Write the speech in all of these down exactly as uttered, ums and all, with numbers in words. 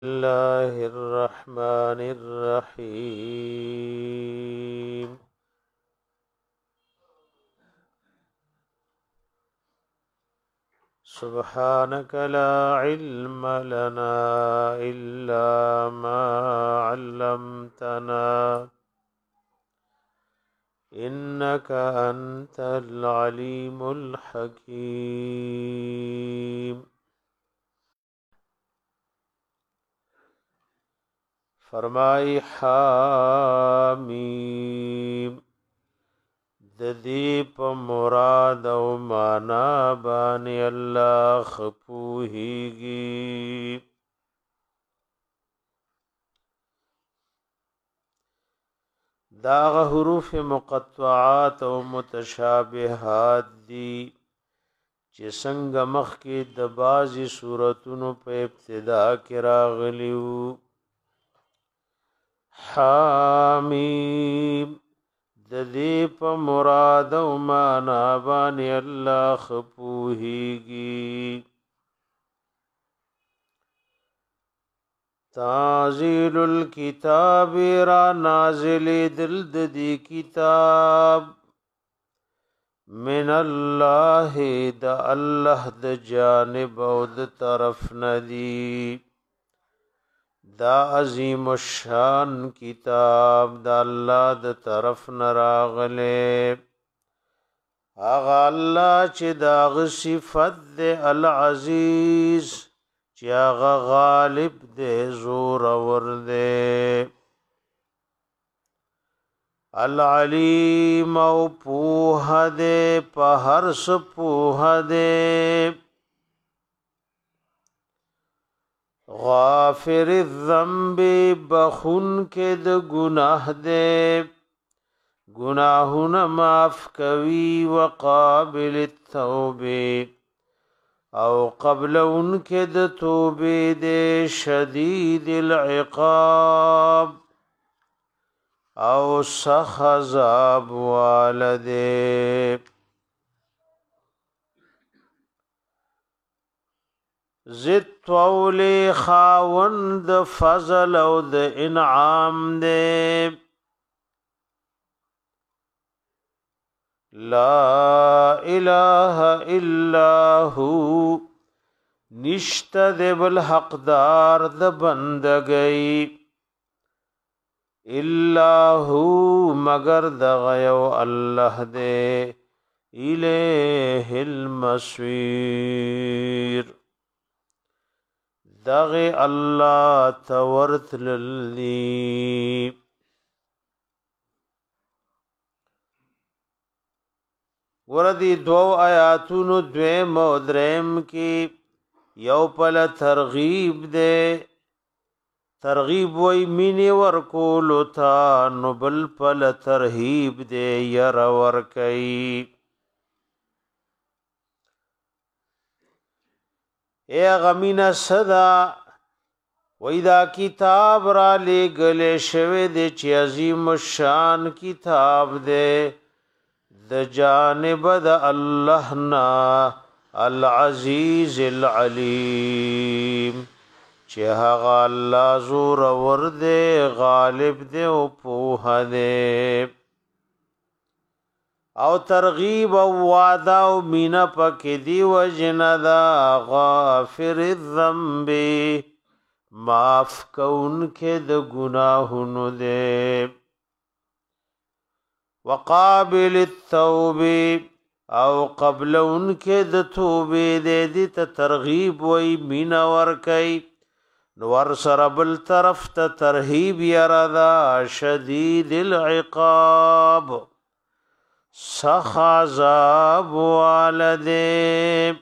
الله الرحمن الرحيم سبحانك لا علم لنا إلا ما علمتنا إنك أنت العليم الحكيم فرمائی حامیم د دې په مراد او معنا باندې الله خپوهیږي دا حروف مقطعات او متشابهات دي چې څنګه مخکې د بازي سوراتونو په ابتدا کې راغلیو حامیم د دې په مراد او معنا باندې الله خپوهیږي تنزيل الكتاب را نازل دل د دې کتاب من الله د الله د جانب او د طرف ندی دا عظیم الشان کتاب دا الله د طرف نراغله اغه الله چې دا صفت د العزیز چې هغه غالب دې زور ور دې العلیم او پوه دې په هر څه پوه دې غافر الذنب بخون کې د گناه دې گناهونه معاف کوي وقابل التوبه او قبل انکه د توبه دې شدید العقاب او سخ عذاب والده زد طول خاوند فضل او د انعام دې لا اله الا هو نشته د بل حقدار د بندګۍ الا هو مگر د غيو الله دې الیه المصير دغه الله تورت للی وردی دو آیاتونو دویم او دریم کی یو پل ترغیب دے ترغیب وی مینی ورکولو تا نو بل پل ترہیب دے یر ورکی اے غمین صدا ویدا کتاب را لے گلے شوے دے چی عظیم الشان کتاب دے د جانب د الله نا العزیز العلیم چې هغه الله زور ور دے غالب دے او پوه دے او ترغیب او وعده او مینا پکې دی وجندا غافر الذنب معاف کون کې د گناهونو دے وقابل التوبه او قبل انکه د توبه دې دې ته ترغیب وای مینا ور کوي نور سره بل طرف ته ترهیب یرادا شدید العقاب سخ عذاب والده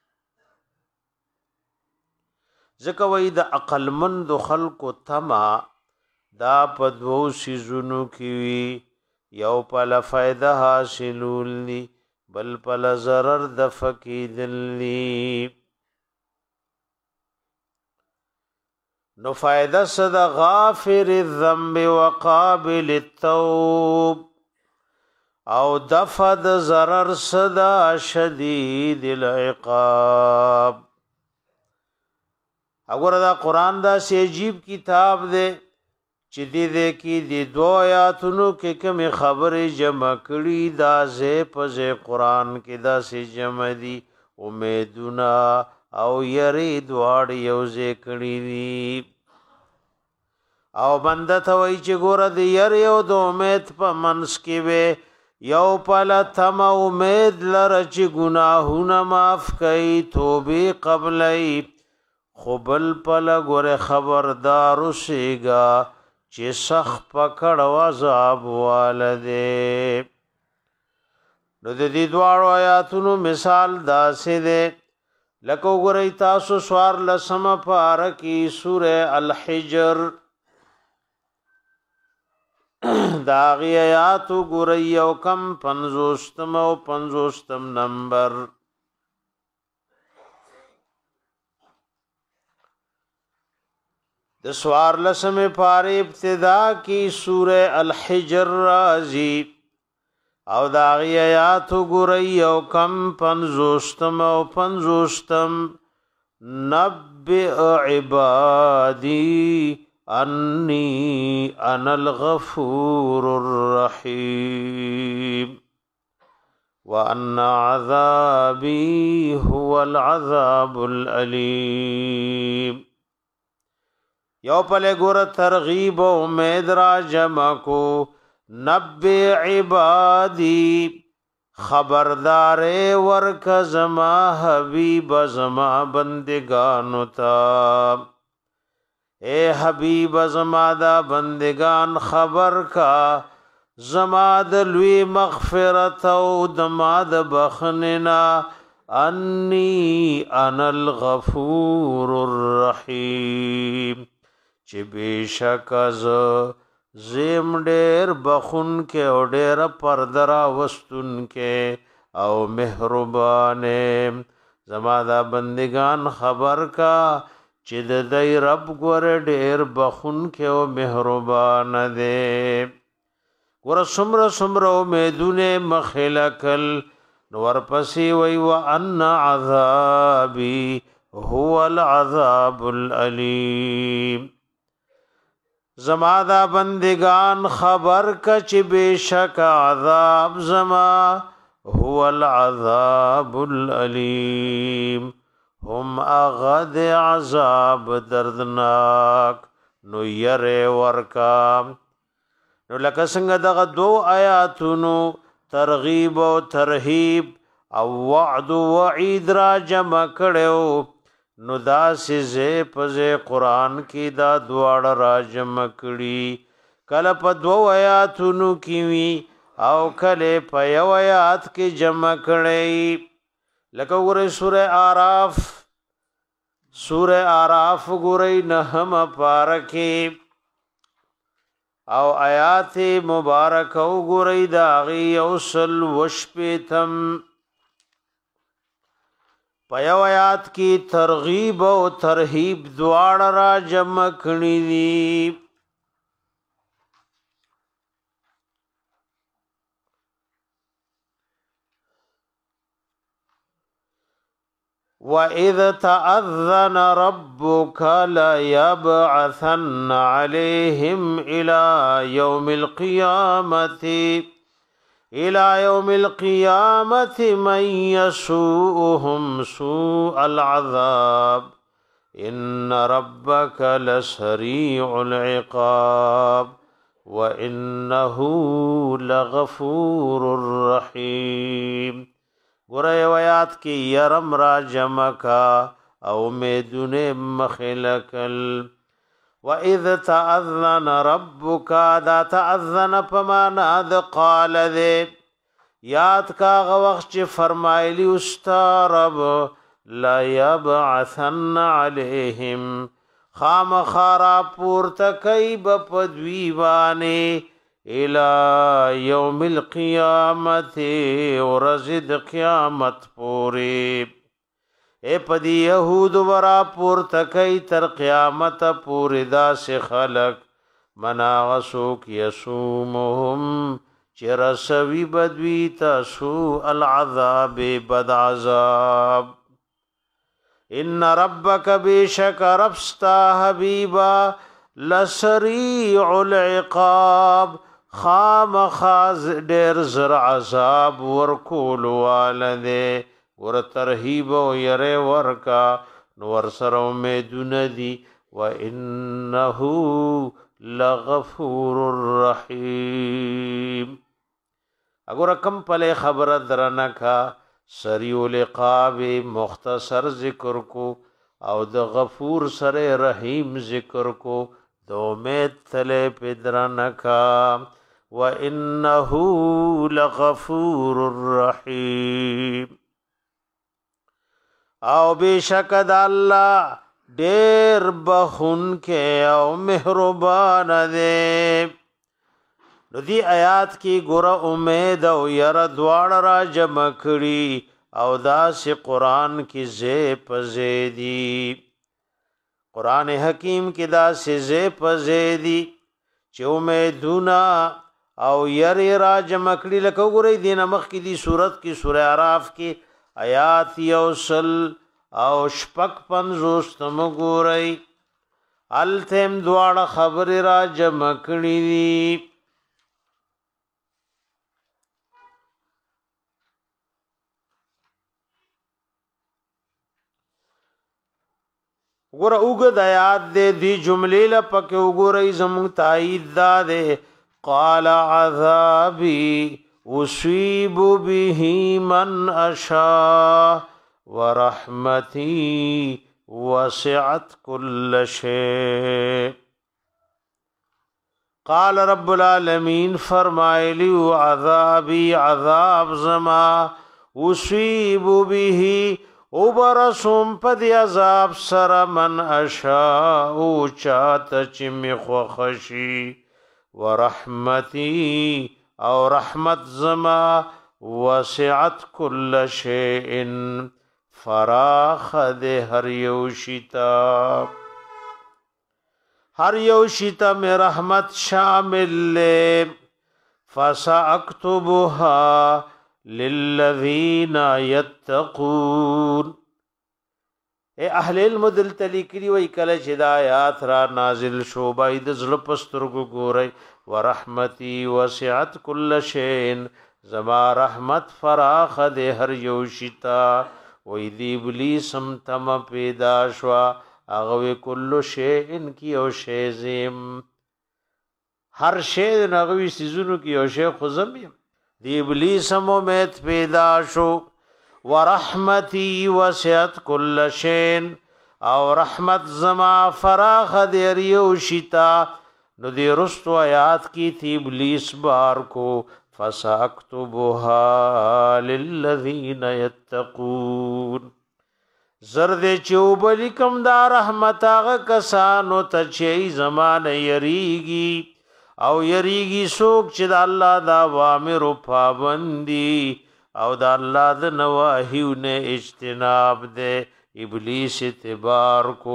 ځکه وای د عقل مند خلق تما دا په دوو سيزونو کې وی یو پل فائدہ حاصلول لی بل پل ضرر دفقیدل لی نو فائدہ صد غافر الذنب وقابل التوب او دفع د ضرر صدا شدید العقاب اگر دا قرآن دا سی عجیب کتاب دے چې دې دې کې د دو آیاتونو کې کوم خبرې جمع کړي دا زه په زه قرآن کې دا سی جمع دي امیدونه او یری دواړ یو زه کړي دي او بنده ته وای چې ګوره د یری او د امید په منس کې وي یو پل تم امید لره چې ګناهونه معاف کوي توبه قبلای خو بل پل ګوره خبردار اوسېږه چې سخت پکړ او عذاب والده نو د دې دواړو آیاتونو مثال داسې ده لکه وګورئ تاسو سوار لسم پاره کې سوره الحجر داغی آیات وګورئ او کم پنځوستم او پنځوستم نمبر د سوار لسم پاره ابتدا کی سوره الحجر رازی او داغی آیات گرئی او کم پنزوستم او پنزوستم نبئ عبادی انی انا الغفور الرحیم وان عذابی هو العذاب الالیم یو پلے گور ترغیب و امید را جمع کو نبی عبادی خبردار ورک زما حبیب زما بندگانو تا اے حبیب زما دا بندگان خبر کا زما د لوی مغفرت او دما د بخننا انی انا الغفور الرحیم چې بشک از زم ډېر بخون کې او ډېر پردرا وستون کې او مهربان زما دا بندگان خبر کا چې د دې رب ګور ډېر بخون کې او مهربان دی ګور سمره سمره امیدونه مخلکل نور پسی وی وان عذابی هو العذاب الالیم زما دا بندگان خبر کچ بیشک عذاب زما هو العذاب الالیم هم اغد عذاب دردناک نو یر ورکا نو لکه څنګه دغه دو آیاتونو ترغیب او ترهیب او وعد و وعید را جمع کړو نو دا سزه پزه قران کې دا دواړه را جمع کړي کله په دو آیاتونو کې وی او کله په یو آیات کې جمع کړي لکه وګورئ سوره আরাف سوره আরাف وګورئ نهم پارکه او آیات مبارک او ګورئ دا غي اوصل وشپتم پيو آیات کی ترغیب او ترهیب دواړه را جمع کړي دي وَإِذْ تَأَذَّنَ رَبُّكَ لَيَبْعَثَنَّ عَلَيْهِمْ إِلَى يَوْمِ الْقِيَامَةِ إِلَى يَوْمِ الْقِيَامَةِ مَنْ يَسُوءُهُمْ سُوءَ الْعَذَابِ إِنَّ رَبَّكَ لَسَرِيعُ الْعِقَابِ وَإِنَّهُ لَغَفُورٌ رَحِيمٌ ګورې آیات کې يرم را جمع کا او امیدونه مخلکل واذ تاذن ربک دا تاذن پمانا د قال دې یاد کا وخت چې فرمایلی استرب لا يبعثن عليهم خام خارا پورته کیب پدویوانه الى یوم القیامت ورزد قیامت پوری اے پدی یهود ورا پور تکی تر قیامت پوری دا سے خلق مناغسوک یسومهم چرسوی بدوی تسو العذاب بد عذاب ان ربک بیشک ربستا حبیبا لسریع العقاب خام خاز ډیر زر عذاب ورکول والده ور ترهیب و یره ورکا نور سر امیدون دی و انه لغفور الرحیم اگر کم پلے خبر درنکا سریع العقاب مختصر ذکر کو او د غفور سر رحیم ذکر کو دو امید تلے پدرنکا وَإِنَّهُ لَغَفُورٌ الرَّحِيمٌ او بیشک د الله ډیر بخون کې او مهربان دی. نو دی آیات کې ګوره امید او ير دواړه را جمع کړي او داسې قران کې زه پزې دي. قران حکیم کې داسې زه پزې دي چې امیدونه او یری را جمع کړي لکه ګورې دین مخ کې دی صورت کې سوره اعراف کې آیات یوصل او شپک پنځوس تم ګورې التم دواړه خبر را جمع کړي دي. ګوره وګد آیات دې دی جملې لپاره وګورې زموږ تایید دا ده قال عذابي أصيب به من أشاء ورحمتي وسعت كل شيء. قال رب العالمین فرمایلی عذابی عذاب زما أصيب به وبرسم پد عذاب سر من أشاء چات چم خوخشی ورحمتي او رحمت زما وسعت كل شيء فراخ ده هر یو شتا هر یو شتا میں رحمت شامل لے فساكتبها للذین يتقون. اے اهل علم دل تلی کری وی کله چې د آیات را نازل شو باید زړه پسترګو ګورئ ورحمتي وسعت كل شيء زما رحمت فراخ ده هر یو شتا وی دی ابلیس هم تم پیدا شوا اغه کل شيء کی او شی زم هر شی نغوی سيزونو کی او شی خزم دی ابلیس هم امید پیدا شو ورحمتي وسعت كل شيء او رحمت زما فراخ دیر یو شتا. نو دی رستو آیات کی تھی ابلیس بار کو فساكتبها للذین يتقون زرد چوبلکم دا رحمت آغا کسانو تچئی زمان یریگی او یریگی سوک چی دا اللہ دا وامر و پابندی او دا اللہ دا نواہیو نے اجتناب دے ابلیس اتبار کو.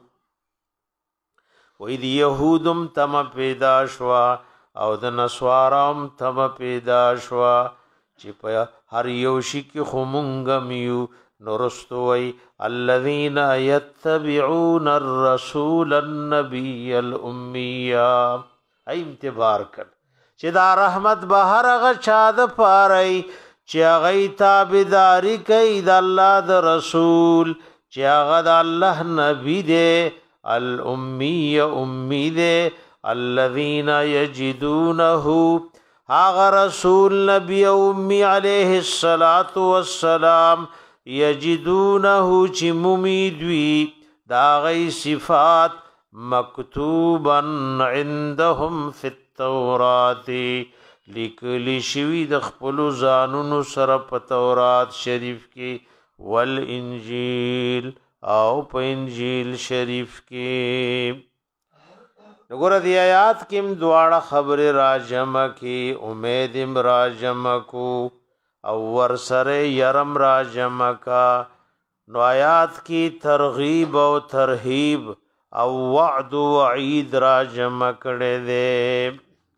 وی دی یهودم تم پیدا شوا او د نسوارم تم پیدا شوا چې په هر یو شي کې خمونګم یو نورستو وی الذین یتبعون الرسول النبی الامي ای انتبار کړ چې دا رحمت به هر هغه چا د پاره چې هغه تابعداري کوي د الله د رسول چې هغه د الله نبی دی الامي امي دے الذين يجدونه هاغ رسول نبی امي عليه الصلاة والسلام يجدونه چی ممیدوی دا غی صفات مکتوبا عندهم في التورات لکلی شوی د خپل زانونو سره په تورات شریف کې والانجیل او په انجیل شریف کې. وګوره دی آیات کې دواړه خبره راجمه کې امید ام راجمه کو او ور سره يرم راجمه کا. نو آیات کې ترغیب او ترهیب او وعد او وعید راجمه کړي دي.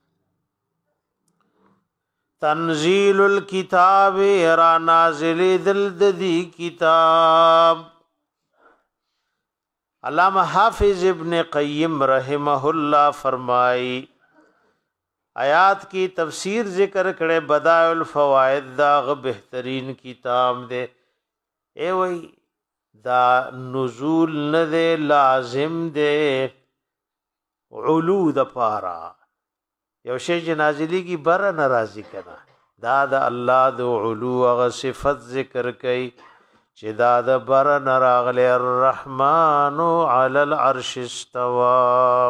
تنزيل الكتاب را نازل دل دی کتاب علامہ حافظ ابن قیم رحمہ اللہ فرمائی آیات کی تفسیر ذکر کرے بدائع الفوائد دا غ بہترین کتاب دے اے وئی دا نزول نه دے لازم دے علو د پارا یو شی چې نازلی کی بر ناراضی کنا دا د الله د علو غ صفت ذکر کئ چې دا د بر نراغله الرحمن علی العرش استوى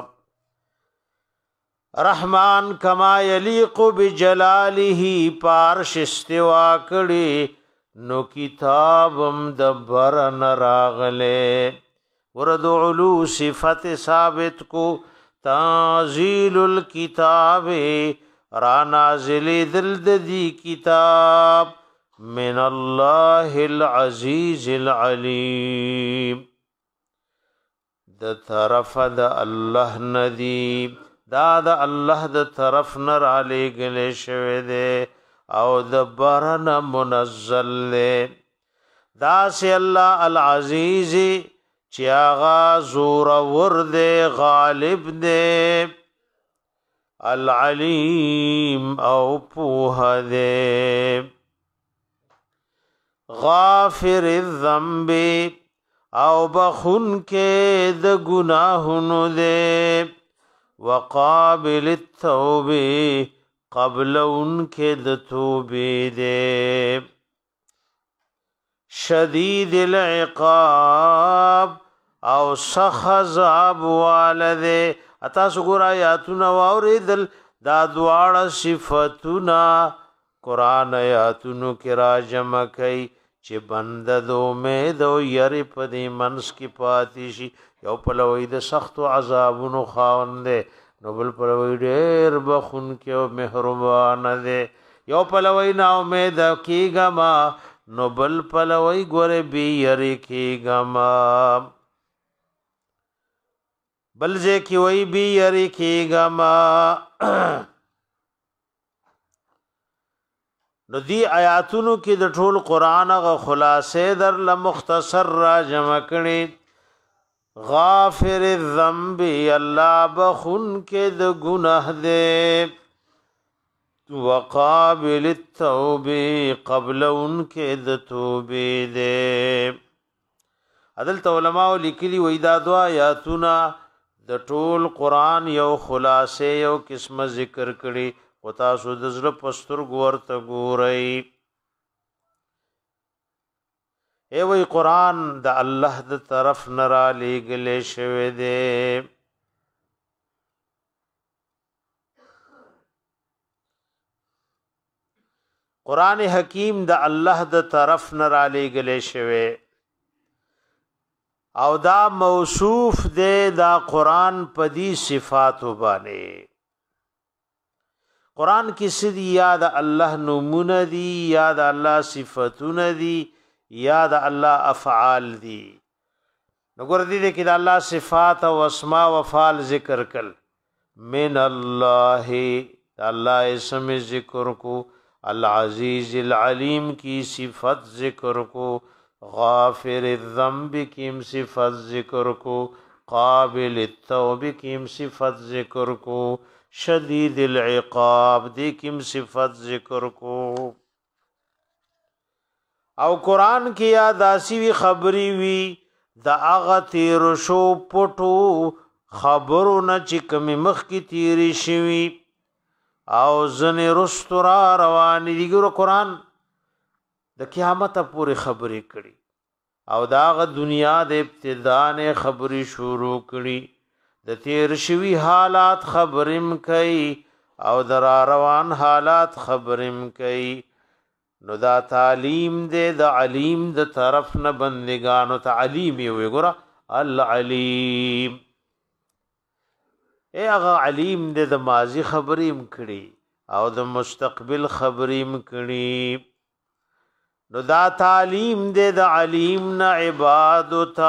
رحمان کما یلیق بجلاله پارش استوا کړي نو کتابم د بر نراغله ورد علو صفت ثابت کو تنزیل الكتاب را نازل دل دی کتاب من الله العزیز العلیم د طرف د الله ندی دا د الله د طرف نر علی گله شوه دے او د برن منزل دے دا سی الله العزیز چیاغا زور ورد غالب دے العلیم او پوہ دے غافر الذنب او بخن کے د گناہنو دے وقابل التوب قبل ان کے د توبے دے شدید العقاب او سخ عذاب والده اتا سګور آیاتونه واوریدل دا دواړه صفاتونه قران آیاتونو کې را جمع کوي چې بند د امید او یری په دې منس کې پاتې شي یو په لوی د سخت عذابونو خاوند نو بل په لوی ډېر بخون کې او مهربان دی یو په لوی نا امید کېګما نو بل په لوی ګوره بي یری کېګما بلځه کی وی بی یری کیګما نو دی آیاتونو کې د ټول قران غ خلاصې در ل مختصر را جمع کړي غافر الذنب الله بخون کې د ګناه دې وقابل التوب قبل ان کې د توبې دې عدل علماء لیکلي وې دا دوا آیاتونه د ټول قران یو خلاصه یو قسمه ذکر کړي او تاسو د زړه پستر ګورته ګورئ ای وی قران د الله د طرف نرا لګلې شوی دی قران حکیم د الله د طرف نرا لګلې شوی او دا موصوف دے دا قرآن پدی صفات باندې قرآن کی سدی یاد اللہ نمون دی یاد اللہ صفتون دی یاد اللہ افعال دی نګور دی دې کې دا الله صفات او اسماء او افعال ذکر کل من الله الله اسم ذکر کو العزیز العلیم کی صفت ذکر کو غافر الذنب کیم صفت ذکر کو قابل التوب کیم صفت ذکر کو شدید العقاب دی کیم صفت ذکر کو او قرآن کی یاداسی وی خبری وی دا اغا تیر شو پټو خبرو نه چې کمی مخ کی تیری شوی او زن رستورا روانی دیگر قرآن د قیامت پورې خبرې کړي او داغه دنیا د ابتدا نه خبرې شروع کړي د تیر شوی حالات خبرم کوي او در روان حالات خبرم کوي نو دا تعلیم دې د علیم د طرف نه بندگانو تعلیم وي ګره العلیم اے هغه علیم دې د ماضی خبرم کړي او د مستقبل خبرم کړي نو دا تعلیم دے دا علیم نا عبادتا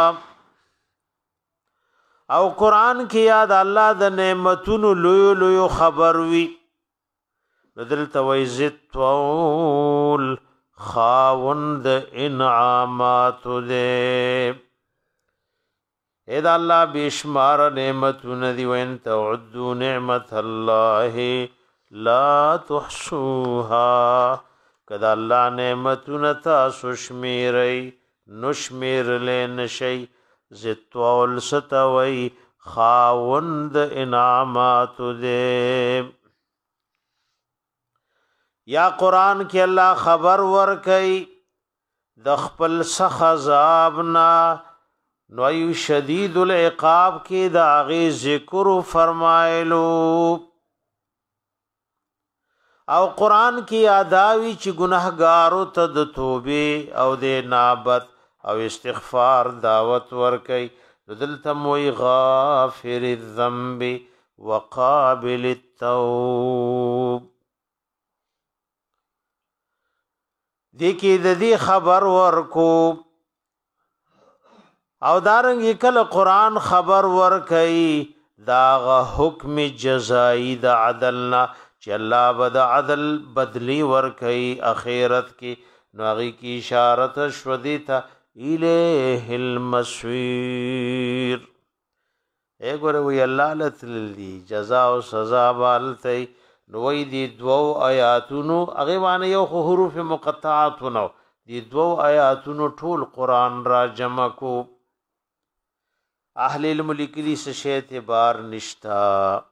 او قرآن کی یاد اللہ دا نعمتون لویو لویو خبر وی نو دلتا ویزت طول خاوند انعامات دے اې دا الله بشمار نعمتونه دی وین تعدوا نعمت الله لا تحصوها کدا الله نعمتونه تاسو شمیرئ نشمیر لین شي زتول ستوي خاوند انعامات دې یا قران کې الله خبر ور کوي د خپل سخ عذابنا نو شدید العقاب کې د هغه ذکر فرمایلو او قران کې یاداوی چې ګناهګارو ته د توبې او د نابت او استغفار دعوت ور کوي دلته موي غافر الذنب وقابل التوب دیکی د دې خبر ورکو او دارنګ کله قران خبر ور کوي دا حکم جزائی د عدلنا چې الله بد عدل بدلی ور کوي اخرت کې نوغي کی اشاره شودی ته الیه المصیر اے ګوره وی الله لتلی جزاء او سزا بالتي نوې دي دو آیاتونو هغه باندې یو حروف مقطعات نو دي دو آیاتونو ټول قران را جمع کو اهل الملک لی سشه اعتبار نشتا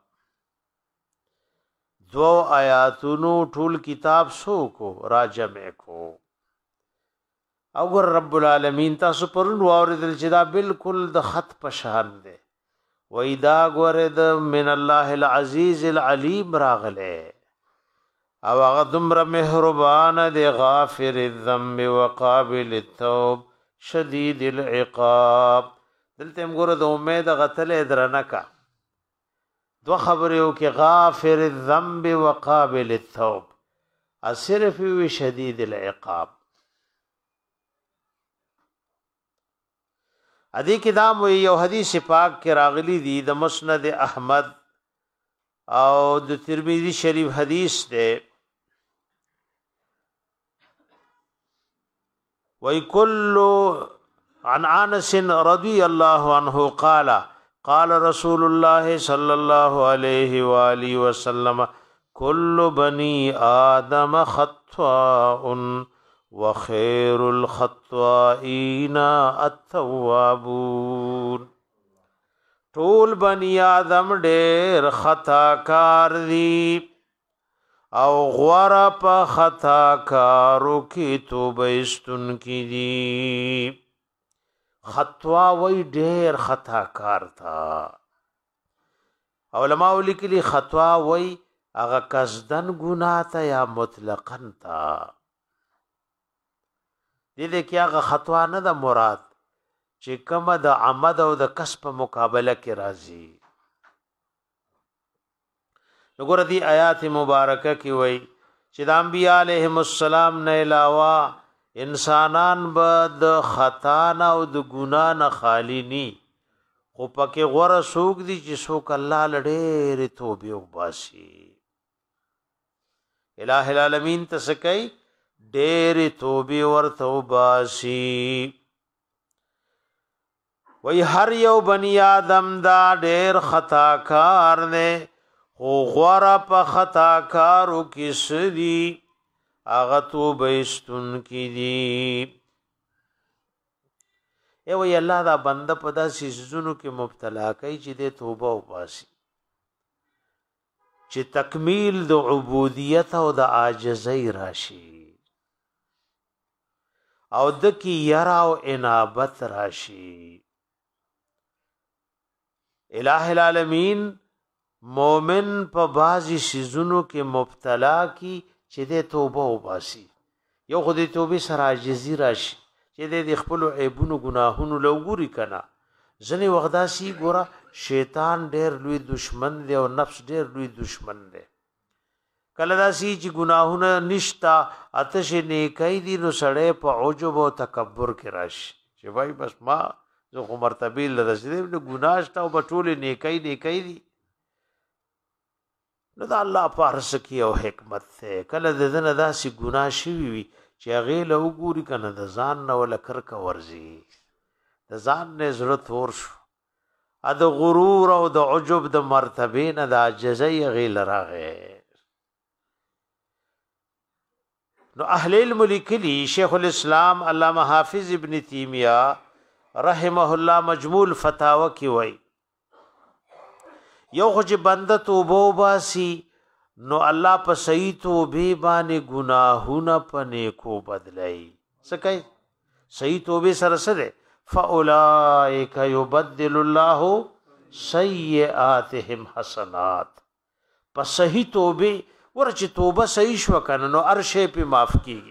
دو آیاتونو ټول کتاب سو کو را جمع کو او ګر رب العالمین تاسو پرون واردل چې دا بالکل د خط پشان دی وېدا ګوره د من الله العزیز العلیم راغله او هغه دمر مهربان دی غافر الذنب وقابل التوب شدید العقاب دلته موږ د امید غتل درنکا دو خبرو کې غافر الذنب وقابل التوب اصرف وی شدید العقاب ادي کتاب یو حدیث پاک کې راغلی دی د مسند احمد او د ترمذی شریف حدیث ده وای کل عن انس رضی الله عنه قال قال رسول الله صلى الله عليه واله وسلم كل بني آدم خطاء وخير الخطائين التوابون ټول بني آدم ډېر خطا کار دي او غوړه په خطا کارو کې توبه استون کی دي خطوا وای ډېر خطا کار تا علماء لیکلي خطوا وای هغه قصدن ګناه ته یا مطلقاً تا دې دې کې هغه خطوا نه د مراد چې کومه د عمد او د کسب مقابله کې راځي وګوره دې آیات مبارکه کې وای چې د انبیاء علیهم السلام نه علاوه انسانان به د خطا نه او د ګناه نه خالی ني خو پکې غوړه سوق دي چې سوق الله لړې توبه وباسي الہ العالمین تسکای ډېر توبه ورته وباسي وای هر یو بنی آدم دا ډېر خطا کار نه خو غوړه په خطا کارو کې سدي اغه توبه استون کی دي ای وی الله دا بنده په داسې سيزونو کې مبتلا کوي چې د توبه وباسي چې تکمیل د عبودیت او د عاجزۍ راشي او د کی یرا او انابت راشي الہ العالمین مومن په بازي سيزونو کې مبتلا کی چې د توبه وباسي یو خو د توبې سره عاجزي راشي چې د خپل عیبونو ګناهونو لوګوري کنا ځنې وغداسي ګوره شیطان ډېر لوی دشمن دی او نفس ډېر لوی دشمن دی کله داسي چې ګناهونه نشتا اتش نیکای دي نو سړی په عجب او تکبر کې راشي چې وای بس ما زه خو مرتبه لرسیدم نو ګناشتا او بټول نیکای نیکای دي نو دا الله پارس کی او حکمت ته کله د دنه داسي ګناه شي وي چې هغه له وګوري کنه د ځان نه ول کرک ورزي د ځان نه ضرورت ور شو ا د غرور او د عجب د مرتبه نه د عجزي غیل راغې نو اهل علم لیکلي شیخ الاسلام علامه حافظ ابن تیمیہ رحمه الله مجموع الفتاوی کی وای یو خو چې بنده توبه وباسي نو الله په صحیح توبه باندې گناهونه په نیکو بدلای څه کوي صحیح توبه سره سره فاولائک یبدل الله سیئاتهم حسنات په صحیح توبه ورچ توبه صحیح شو کنه نو ارشه په معاف کیږي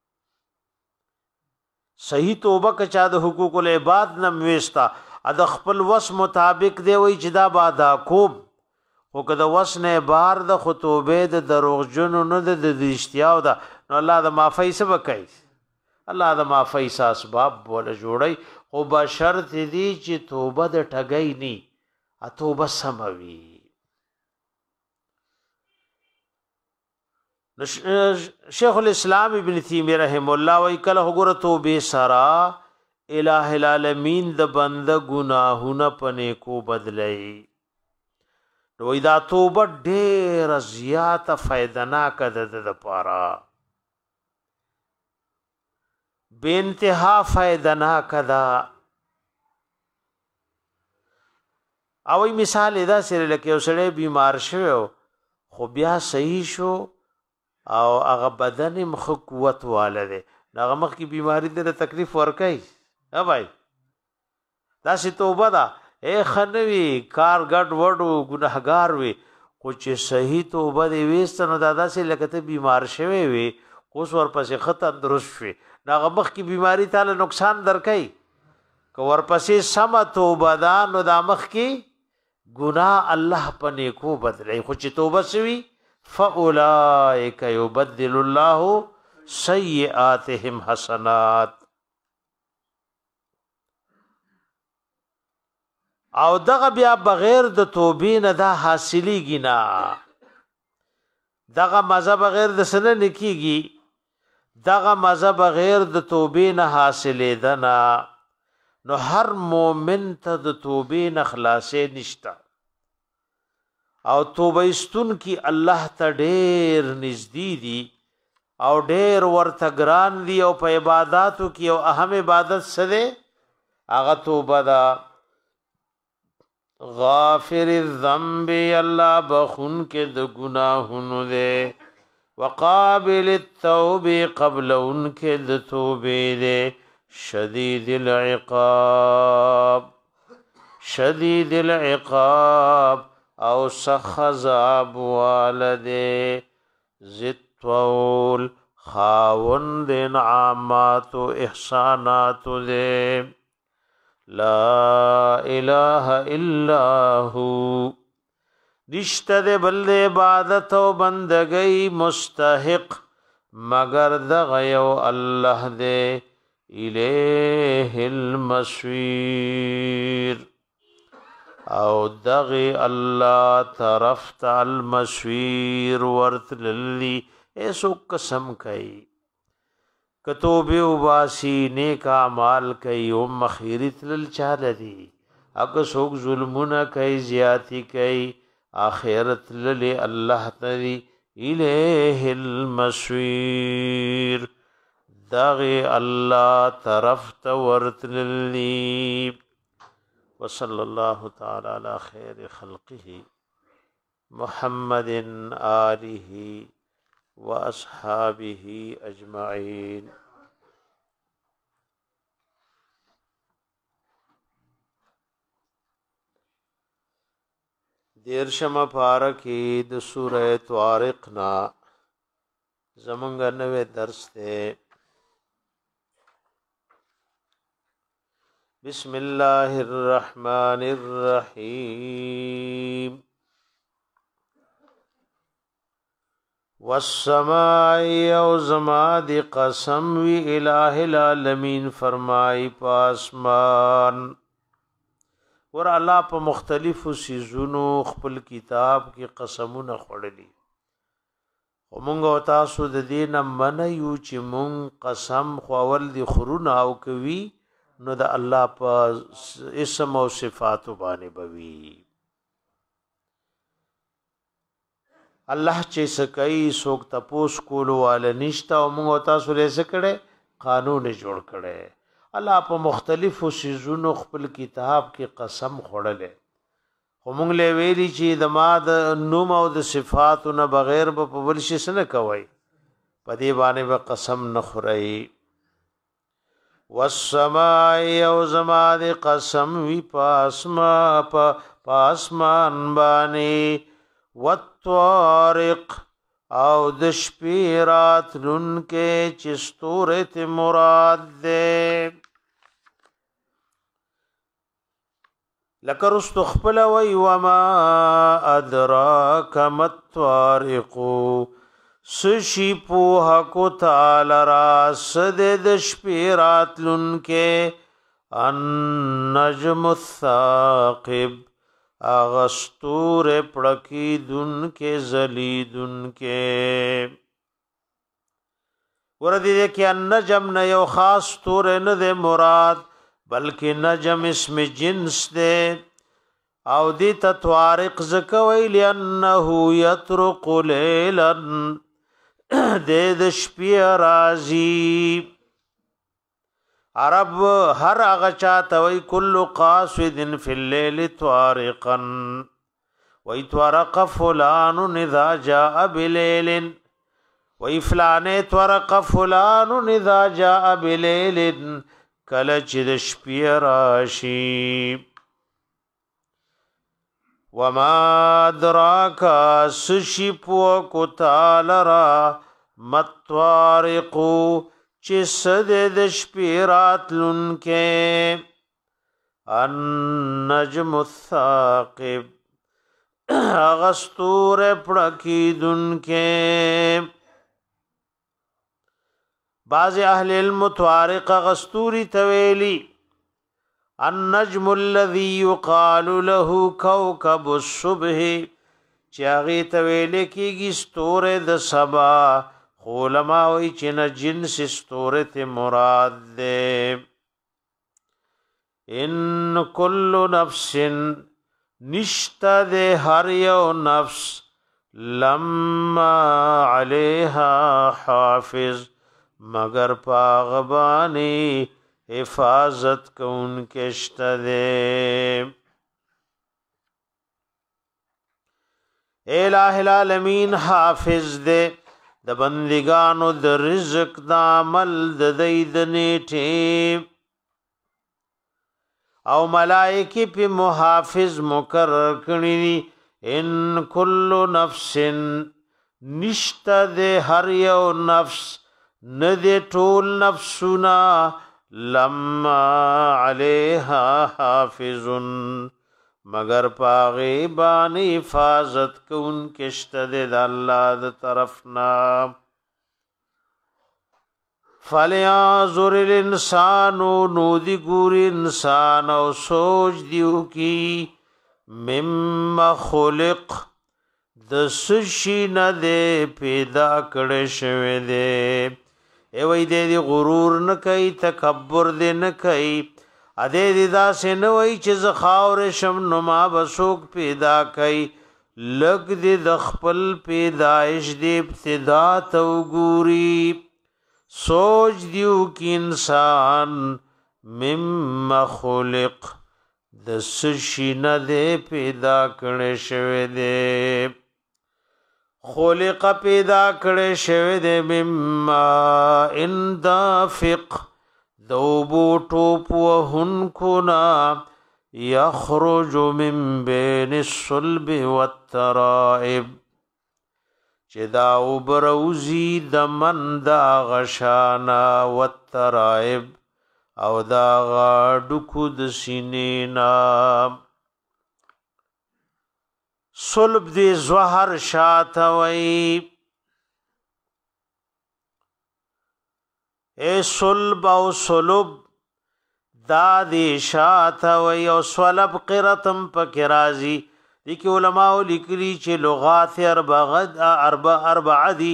صحیح توبه کچا د حقوق العباد نه مويستا د خپل وس مطابق دی وای چې دا بادا کوم او که د وس نه بار د خطوبه د دروغجن نه د دشتیاو دا نو الله د معافی سبب کوي الله د معافی اسباب بوله جوړي او با شرط دی چې توبه د ټګی ني ا توبه سموي شیخ الاسلام ابن تیمیہ رحم الله وی کله وګوره توبه سرا الہ العالمین د بنده گناهونه پنه کو بدلای نو دا توبه ډېر زیاته فائدناک ده د پاره بے انتها فائدناک ده او مثال دا سره لکه اوسړې بیمار شوی خو بیا صحیح شو او هغه بدن مخ قوت والده هغه مخ کی بیماری د تکلیف ورکای ها بھائی دا سی توبه دا اے خنوی کار ګډ وډو ګناهګار وي خو چې صحیح توبه دی وستنو دادا سي لکه بیمار شوی وي اوس ورپسې خطر درست شي هغه مخ کی بیماری تعالی نقصان درکای کو ورپسې سم توبه دا نو د مخ کی ګناه الله پنه کو بدلای خو چې توبه سوي فاولائک یبدل الله سیئاتهم حسنات او دغه بیا بغیر د توبې نه دا حاصلېږي نه دغه مزه بغیر د سنه نکېږي دغه مزه بغیر د توبې نه حاصلې ده نه نو هر مومن ته د توبې نه خلاصې نشته او توبه استون کی الله ته ډېر نږدې دي او ډېر ورته ګران دي او په عبادتو کې او اهم عبادت څه ده هغه توبه ده غافر الذنب الله بخون کې د ګناهونو ده وقابل التوب قبل ان کې د توبې ده شدید العقاب شدید العقاب او سخذاب والده زتول خاوند نعمات و احسانات ده لا اله الا هو نشته ده بل عبادت او بندگی مستحق مگر د غیو الله ده الیه المصير او دغی الله طرف ته المصير ورتللی ایسو قسم کئی کتوبه وباسی نیک اعمال کئی او مخیرت لل چاله دی اګه سوک ظلمونه کئی زیاتی کئی اخرت لل الله تری الیه المصير دغی الله طرف ته ورتللی وصلى الله تعالى على خير خلقه محمد آله وأصحابه أجمعين دیرشم پارکی د سورہ طارق نا زمونږ نوې درس ته بسم الله الرحمن الرحيم والسماء وزماد قسم وی الہ العالمین فرمائی پاسمان ور الله په مختلفو سيزونو خپل کتاب کې قسمونه خړلي ومونږ او تاسو د دین منه یو چې مونږ قسم خو ول دي خرونه او کوي نو د الله په اسم او صفات باندې بوي الله چې سکای سوک تپوس کولو وال نشتا او موږ تاسو له سکړه قانون جوړ کړي الله په مختلفو سيزونو خپل کتاب کې قسم خوړلې خو موږ له ویلي چې د ما د نوم او د صفاتو نه بغیر په بل شي سره کوي په دې باندې به قسم نه خوري والسماء او زما د قسم وی پاسما پاسمان باندې والطارق او د شپې راتلون کې چې ستوري ته مراد ده لکه رستو خپل وی وما ادراک مطارق سشی پوها کو تعالی را سد د شپې راتلون کې النجم الثاقب اغستور پړکی دن کې زلیدن کې وردی دې کې النجم نه یو خاص تور نه ده مراد بلکې نجم اسم جنس ده او دې تطوارق زکوي لانه يطرق ليلا دې د شپې رازي عرب هر هغه چاته وی کل قاصد فی الليل طارقا وی طرق فلان اذا جاء بليل وی فلان طرق فلان اذا جاء بليل کله چې د شپې راشي وما ادراک سشی پو کو تعالی مطارق چې صد د شپې راتلون کې النجم الثاقب اغستور پړکی دن کې بعض اهل علم طارق غستوری تویلی النجم الذي يقال له كوكب الصبح چاغي تویل کیږي ستوره د سبا علماء وی چې نه جنس ستوره ته مراد ده ان كل نفس نشتا ده هر یو نفس لما عليها حافظ مگر پاغبانی حفاظت کون کشت دے الہ العالمین حافظ دے د بندگانو د رزق د عمل د دید نیټه او ملائکی پی محافظ مقرر کړي ان کل نفس نشتا دے هر یو نفس ندی ټول نفسنا لما علیها حافظ مگر پاغی بانی حفاظت کون کشت دے دا اللہ دا طرفنا فلیانظر الانسانو نو دی گوری انسان او سوچ دیو کی مما خلق د سشی نه دے پیدا کړه شوه دے ای وای دې غرور نه کوي تکبر دې نه کوي ا دې دا سن وای چې ز خاور شم نو ما بسوک پیدا کوي لګ دې د خپل پیدائش دې ابتدا تو ګوري سوچ دیو کی انسان مما خلق د سشی نه دې پیدا کړه شوه دې خلق پیدا کړه شوه د مما اندافق ذوبو ټوپ وهن کنا یخرج من بین الصلب والترائب چې دا وبروزی د من دا غشانا والترائب او دا غاډکو د سینینا صلب دی زهر شاتوی اے صلب او صلب دا دی شاتوی او صلب قرتم پک رازی دیکی علماء لکلی چه لغات اربع اربع اربع دی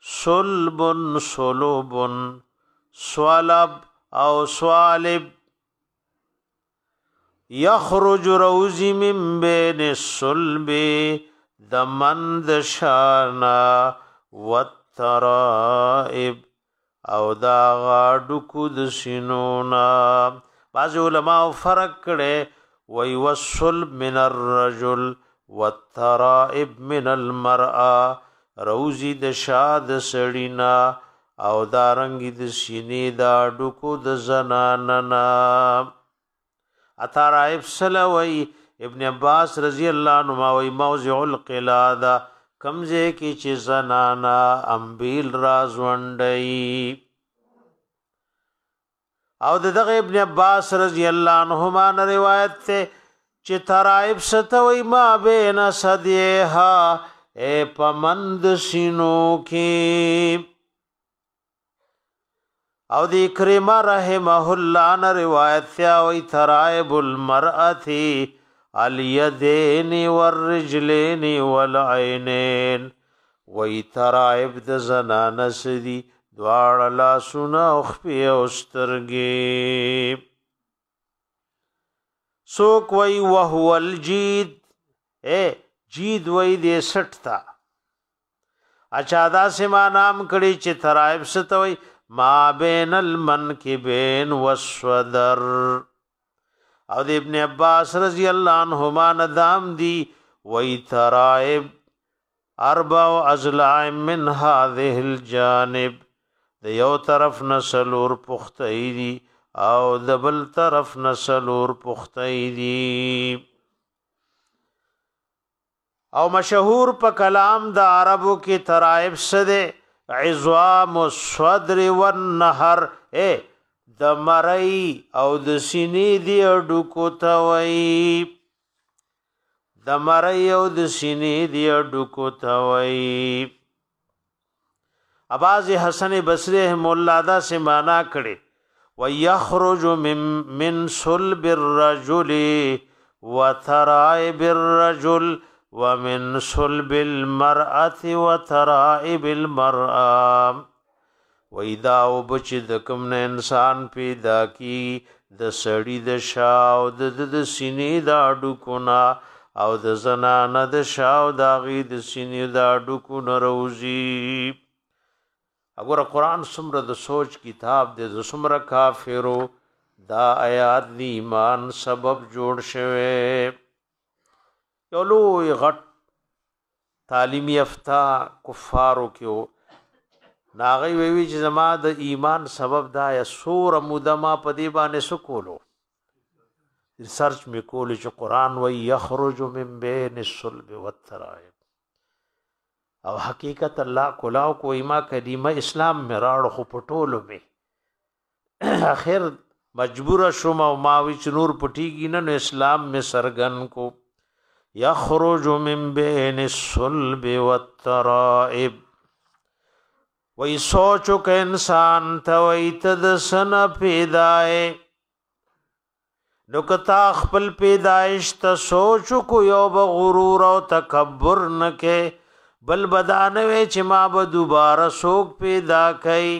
صلب صلب صلب او صالب یخرج روزی من بین الصلب دمند شانا والترائب او دا غاډکو د سینونا. بعض علماء فرق کړي وی والصلب من الرجل والترائب من المرأه، روزی د شاد سړینا او دارنګ د سینې دا ډکو د زناننا. اترائب سلوی ابن عباس رضی الله عنهما وی موضع القلاده کمزه کی چې زنانا امبیل رازوندئی. او دغه ابن عباس رضی الله عنهما نه روایت ته چې ترائب ستوي ما بین صدیها اے پمند سینو کی. او دی کریم رحمه الله نه روایت ته وی ترائب المرأه الیدین والرجلین والعینین، وی ترائب د زنانه سدی دواړه لاسونه او خپې او سترګې. څوک وی وهو الجید، اے جید وی دې سټ تا. اچھا دا سما نام کړي چې ترائب ستوي ما بین المنکبین والصدر. او د ابن عباس رضی الله عنهما ندام دی وی ترائب اربع ازلاع من هذه الجانب، د یو طرف نسلور پختئی دی او د بل طرف نسلور پختئی دی. او مشهور په کلام د عربو کې ترائب سده عظام الصدر والنهر، اے د مرئی او د سینې دی اډوکو توي، د مرئی او د سینې دی اډوکو توي. اباظ حسن بصری مولا دا سے مانا کړي ويخرج من من صلب الرجل وترائب الرجل ومن صلب المرأة وترائب المرأة. وَإِذَا وبچ د کوم نه انسان پیدا کی د سړی د شاو د د سینې د اډوکونا او د زنانه د شاو د غي د سینې د اډوکو نروزی. اگر قرآن سمره د سوچ کتاب د سمره کافرو دا آیات دی ایمان سبب جوړ شوه. یو لوی غټ تعلیمی یافته کفارو کېو ناغي وی چې زما د ایمان سبب دا یا سور مدما په دی باندې سکولو ریسرچ می کول چې قران وی یخرج من بین الصلب والترائب. او حقیقت الله کلاو کوئی ما کلمه اسلام میراړ خو پټولو می اخر مجبور شوم او ما وی چې نور پټیږي نه اسلام می سرګن کو. یخرج من بین الصلب والترائب، وی سوچو که انسان تا وی تد سن پیدائے نو کتا خپل پیدائش تا سوچو کو یو بغرور او تکبر نکے بل بدانوے چی ما با دوبارہ سوک پیدا کئی.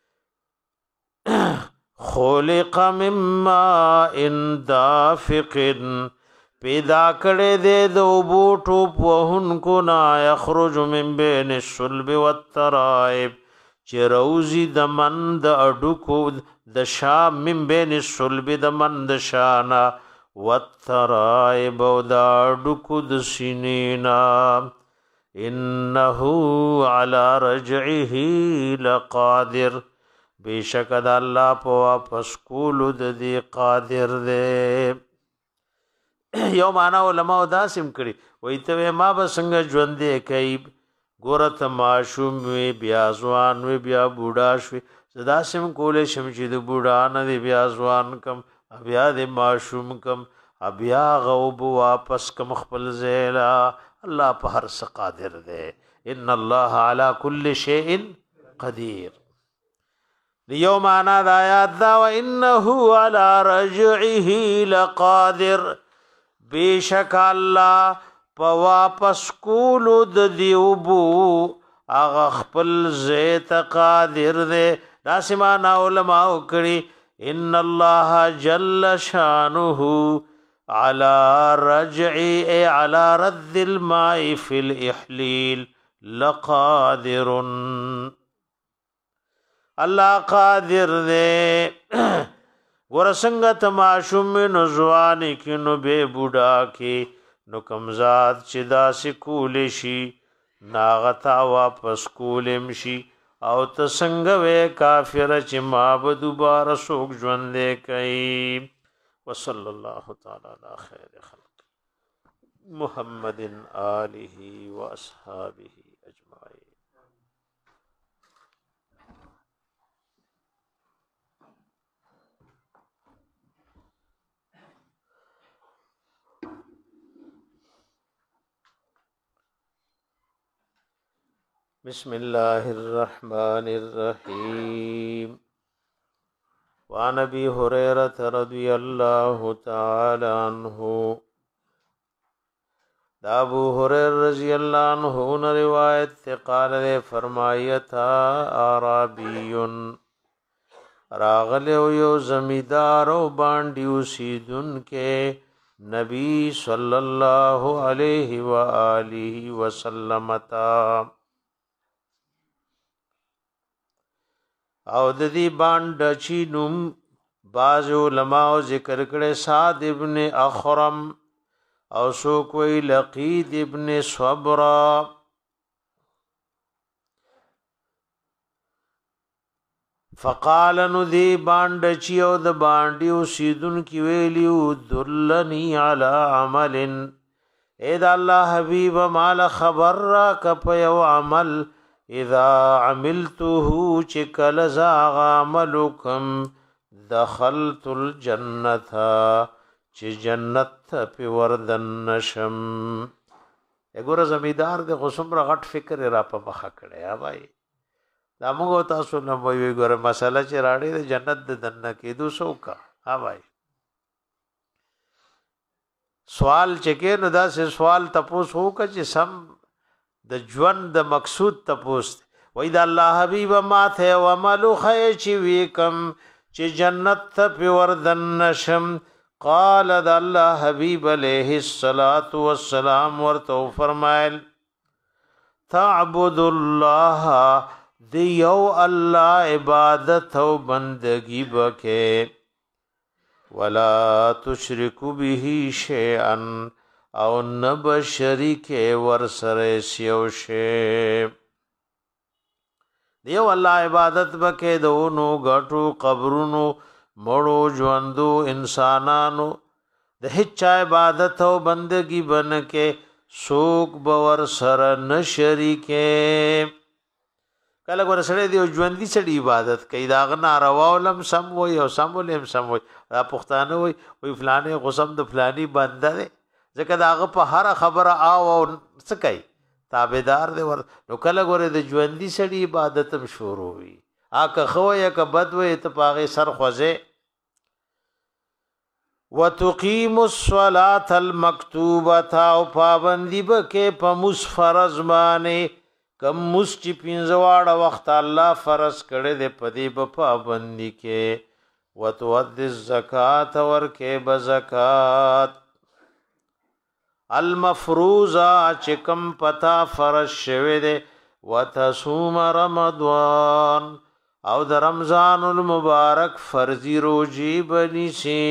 خولق مما ان دافقن، پیدا کڑے دے دو بوٹو پوہن کو نا یخرج من بین الصلب والترائب، چی روزی د من د اډوکو د شا من بین الصلب د من د شانا والترائب او د اډوکو د سینینا. انه علی رجعه لقادر، بیشک د الله په واپس کولو د دې قادر دی. یو معنا علماء داسم کړي وای ته ما به څنګه ژوندې کوي ګورته ماشوم وی بیا ځوان وی بیا بوډا شوی زدا سم کولې شم چې د بوډا نه دی بیا ځوان کم بیا د ماشوم کم بیا غوب واپس کم خپل زیلا. الله په هر څه قادر دی. ان الله علی کل شیء قدیر. لیو معنا د آیات دا و انه علی رجعه لقادر، بیشک الله په واپس کولو د دیوبو اغه خپل زیت قادر دے. داسمانا علماء کړي ان الله جل شانه على رجع اي على رد الماء في الاحليل لقادر الله قادر دے ورسنگ تماشم نزوانی کی نو بے بودا کی نو کمزاد چدا سکول شی ناغتا واپس کولم شی او تسنگ وے کافر چی معبد بار سوک جوندے کئی وصلی اللہ تعالی علی خیر خلق محمد آلہ و اصحابہ اجمعین. بسم اللہ الرحمن الرحیم. وعن ابی ہریرہ رضی اللہ تعالی عنہ دا ابو ہریرہ رضی اللہ عنہ نے روایت سے قال نے فرمایا تھا عربی راغل یو زمیدار او باندې اوسیدن کے نبی صلی اللہ علیہ وآلہ وسلم تا او د دې باندې چې نوم باز علماء ذکر کړي سعد ابن اخرم او سو کوئی لقید ابن صبرا فقال نو دی باندې چې او د باندې اوسیدون کی ویلیو دلنی علی عمل اے د الله حبیب مال خبر را کپ یو عمل اذا عملته چکل زاغ عملکم دخلت الجنت چ جنت پی وردن نشم. اګوره زمیدار د غسم را غټ فکر را په مخه کړي ها بھائی دا موږ تاسو نه وی ګوره مسله چې راړي د جنت د دنه کېدو سو کا ها بھائی سوال چکه نو دا سه سوال تپوس هو کا چې سم د ژوند د مقصود تپوس وای دا الله حبیب ما ته و عملو خی چې وکم چې جنت ته په وردن نشم. قال دا الله حبیب علیہ الصلات والسلام ورته فرمایل تعبد الله دی یو الله عبادت او بندگی بکې ولا تشرک به شیئا او نب شریک ور سره سیو شی دیو الله عبادت بکې دونو غټو قبرونو مړو ژوندو انسانانو د هیڅ عبادت او بندگی بنکې سوک باور سره نه شریکه کله ګور سره دی ژوندۍ سړي عبادت کوي دا غنا رواولم سم وي او سم ولم سم وي دا پښتانه وي وي فلانه قسم د فلاني بنده ده ځکه داغه په هر خبره آو او سکي تابعدار دی ور نو کله ګور د ژوندۍ سړي عبادت هم شروع وي اګه خو یا ک بد وي ته پاغه سر خوځه وتقیم الصلاة المکتوبه او پابندی بکې په مسفرز باندې کم مسچ پینځواړه وخت الله فرض کړي دې پدی په پابندی کې وتؤد الزکات ورکه بزکات المفروضه چکم پتا فرض شوه دې وتصوم رمضان او د رمضان المبارک فرضی روزی بنیسی.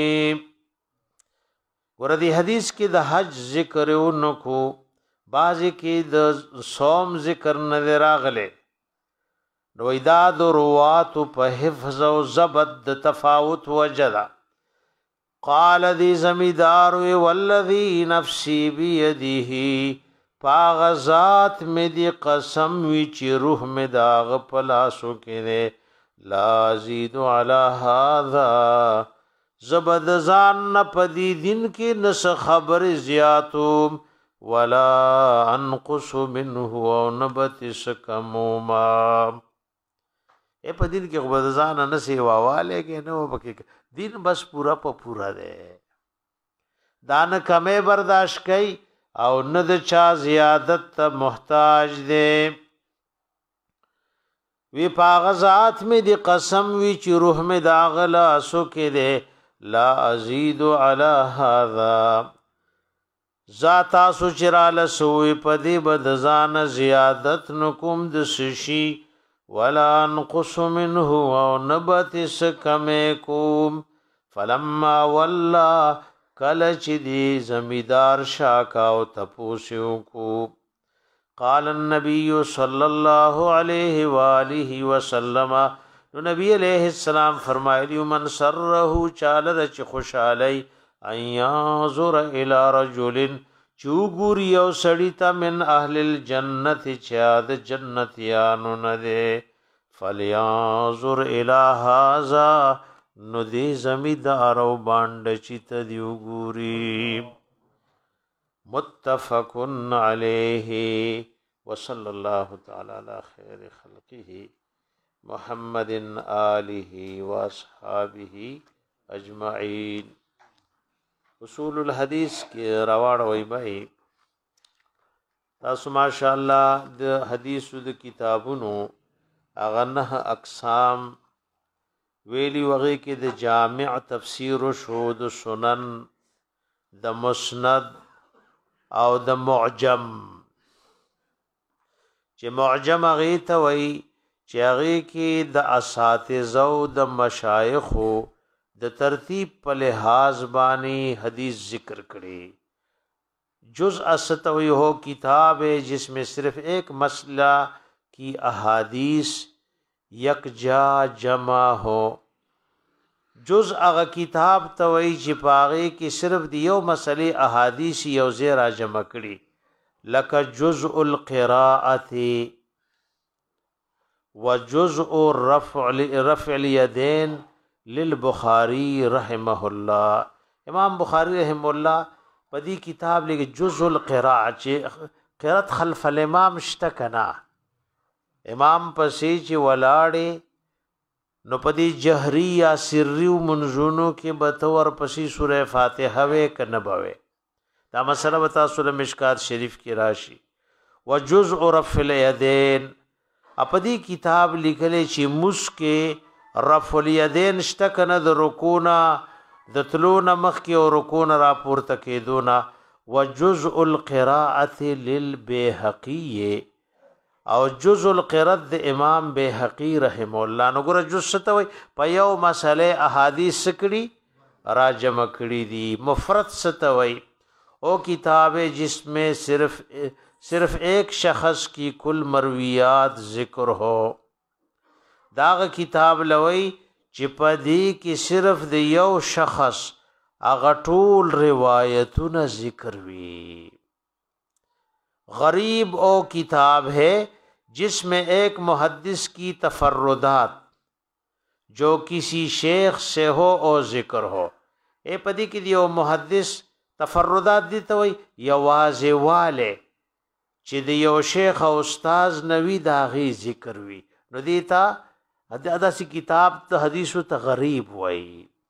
وردی حدیث کې د حج ذکر اونکو بعضی کې د صوم ذکر نه راغله نو دا د روات په حفظ او ضبط د تفاوت وجدا. قال دی زمیدار والذی نفسی بیده پاغذات میں دی قسم وی چی روح میں داغ پلاسو کے لا زید علی هذا زبد زان پدی دن کی نس خبر زیاتوم ولا انقص منه او نبت سکموما اے په دین کې خو ځان نه سی واواله کې نو پکې دین بس پورا په پورا ده دان کمه برداشت کئ او نه د چا زیادت ته محتاج ده. وی پاغزات می دی قسم وی چې روح می داغلا سو کې ده لا ازید علی هذا ذاتا سوچرال سوی پدی بد ځان زیادت نکوم د سشی ولا انقص منه او نبت سکم کوم فلما ولا کلچ دی زمیدار شاکا او تپوسیو کو قال النبي صلى الله عليه واله وسلم نو نبی علیہ السلام فرمایلی من سره چاله رچ خوشالی ان ينظر الى رجل چوغور یو سړی ته من اهل الجنت چاد جنتیانو نه ده فلينظر الى هذا نو دی زمیدار او باندې چیت دیو ګوري متفق علیه وصلی الله تعالی علی خیر خلقه محمد آله واصحابه اجمعین اصول الحدیث کې راوړ وای بای تاسو ماشاءالله د حدیثو د کتابونو اغه نه اقسام ویلی وغه کې د جامع تفسیر شو د سنن د مسند او د معجم چې معجم هغه ته وای چې هغه کې د اساتذه او د مشایخ د ترتیب په لحاظ باندې حدیث ذکر کړي جز استوی ہو کتاب ہے جس میں صرف ایک مسئلہ کی احادیث یکجا جمع ہو جز اغه کتاب توئی چې پاغه کې صرف دیو مسلې احادیث یو ځای را جمع کړي لکه جزء القراءه وجزء رفع رفع اليدين للبخاری رحمه الله امام بخاری رحمه الله په دې کتاب لګي جزء القراءه چې قرات خلف الامام شتکنا امام پسې چې ولاړې نو پدی جهری یا سری منزونو کې بتور پسی سوره فاتحه وې کنه بوي دا مسله وتا سوره مشکات شریف کې راشي وجزء رفع الیدین اپدی کتاب لیکلې چې مسکه رفع الیدین شته کنه د رکونا د تلون مخ کې او رکونا را پورته کېدونا وجزء القراءه للبيهقي او جزء القرات د امام بیهقی رحم الله نو ګره جز ستوي په یو مسئله احادیث کړي را جمع کړي دي مفرد ستوي او کتاب ہے جس میں صرف صرف ایک شخص کی کل مرویات ذکر ہو داغ کتاب لوي چې پدی کې صرف د یو شخص اغه ټول روایتونه ذکر وی غریب او کتاب ہے جس میں ایک محدث کی تفردات جو کسی شیخ سے ہو او ذکر ہو اے پدی کی دیو محدث تفردات دی ته وی یوازه والے چې دیو شیخ او استاد نوی داغي ذکر وی نو دیتا ادا سی کتاب ته حدیث ته غریب وی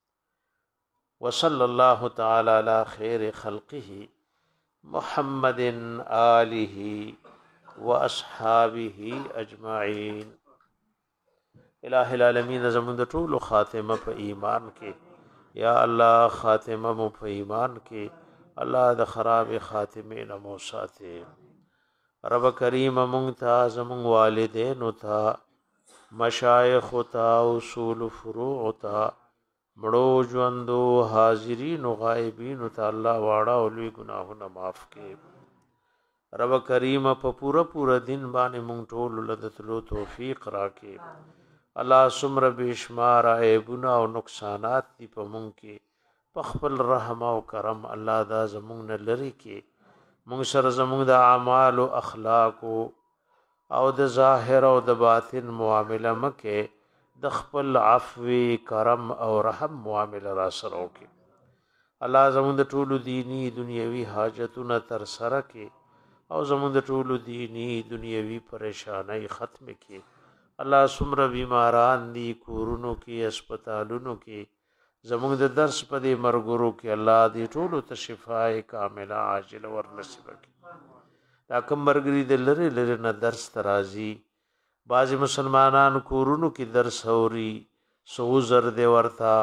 وصلی الله تعالی علی خیر خلقه محمد آله واصحابه اجمعین الہ العالمین زمون د ټول خاتمه په ایمان کې یا الله خاتمه مو په ایمان کې الله د خراب خاتمه نه مو ساته رب کریم مونږ زمون والدین او تا مشایخ او تا اصول فروع او تا مړو ژوندو حاضرین او غایبین او تا الله واړه او لوی ګناهونه معاف کړي رب کریم په پورا پورا دین باندې مونږ ټول لدتلو توفیق راکې الله سمر بشمار عیبونه او نقصانات دی په مونږ کې په خپل رحم او کرم الله دا زمونږ نه لري کې مونږ سره زمونږ د اعمال او اخلاق او د ظاهر او د باطن معامله مکه د خپل عفو کرم او رحم معامله را سره وکړي الله زمونږ د ټول دینی دنیوي حاجتونه تر سره کې او زمون د ټولو دینی دنیوي پریشانای ختم کی الله سمره بیماران دی کورونو کې هسپتالونو کې زمون د درس په دې مرګورو کې الله دې ټولو ته شفای کامله عاجل ور نصیب کړي دا کوم مرګري د لری لری نه درس ترازی بعض مسلمانان کورونو کې درس اوري سو زر دې ورتا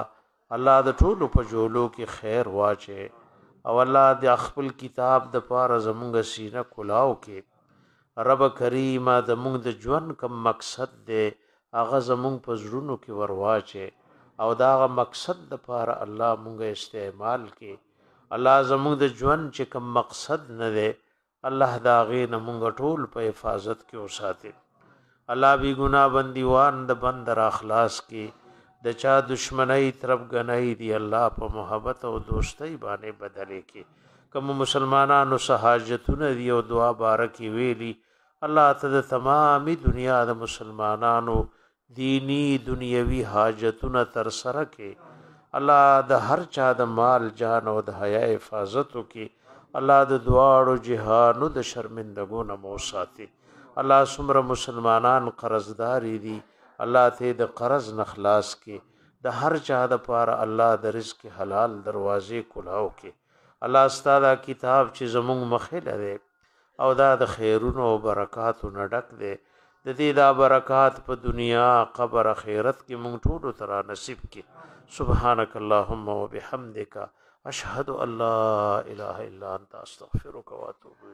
الله د ټولو په جولو کې خیر واچي او الله د خپل کتاب د پاره زمونږ سینه کلاو کې رب کریم زمونږ د ژوند کوم مقصد دی هغه زمونږ په زړونو کې ورواچي او دا مقصد د پاره الله مونږه استعمال کې الله زمونږ د ژوند چې کوم مقصد نه دی الله دا غي نه مونږ ټول په حفاظت کې وساتي الله بی ګناه بندیوان د بندر اخلاص کې د چا دشمنی طرف غنۍ دی الله په محبت او دوستۍ باندې بدلې کې کوم مسلمانانو سہاجتونه دی او دعا بارکی ویلی الله ته د تمامي دنیا د مسلمانانو دینی دنیوي حاجتونه تر سره کې الله د هر چا د مال جان او د حیا حفاظت کې الله د دعاړو جهانو د شرمندګو نه مو ساتي الله سمره مسلمانان قرضداري دي الله ته د قرض نخلاص کې د هر چا د پاره الله د رزق حلال دروازې کلاو کې الله ستاسو کتاب چې زموږ مخه لري او دا د خیرونو او برکاتو نه ډک دی د دې دا برکات په دنیا قبر اخرت کې مونږ ټول ترا نصیب کې سبحانك اللهم وبحمدك اشهد ان لا اله الا انت استغفرك واتوب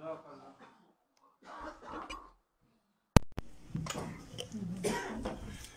اليك